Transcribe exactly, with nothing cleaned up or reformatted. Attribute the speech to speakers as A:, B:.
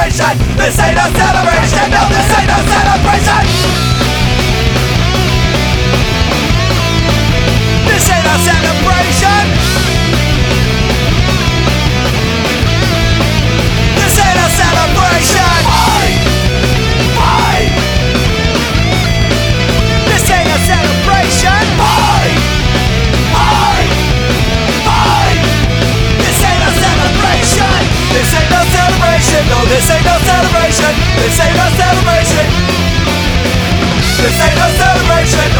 A: celebration. This ain't a celebration. No, this ain't a celebration. This ain't a celebration. This ain't a celebration. Fight! Fight! This ain't a celebration. Fight! Fight! Fight! This ain't a celebration. This ain't no celebration. No, this ain't no celebration. This ain't no celebration. This ain't no celebration.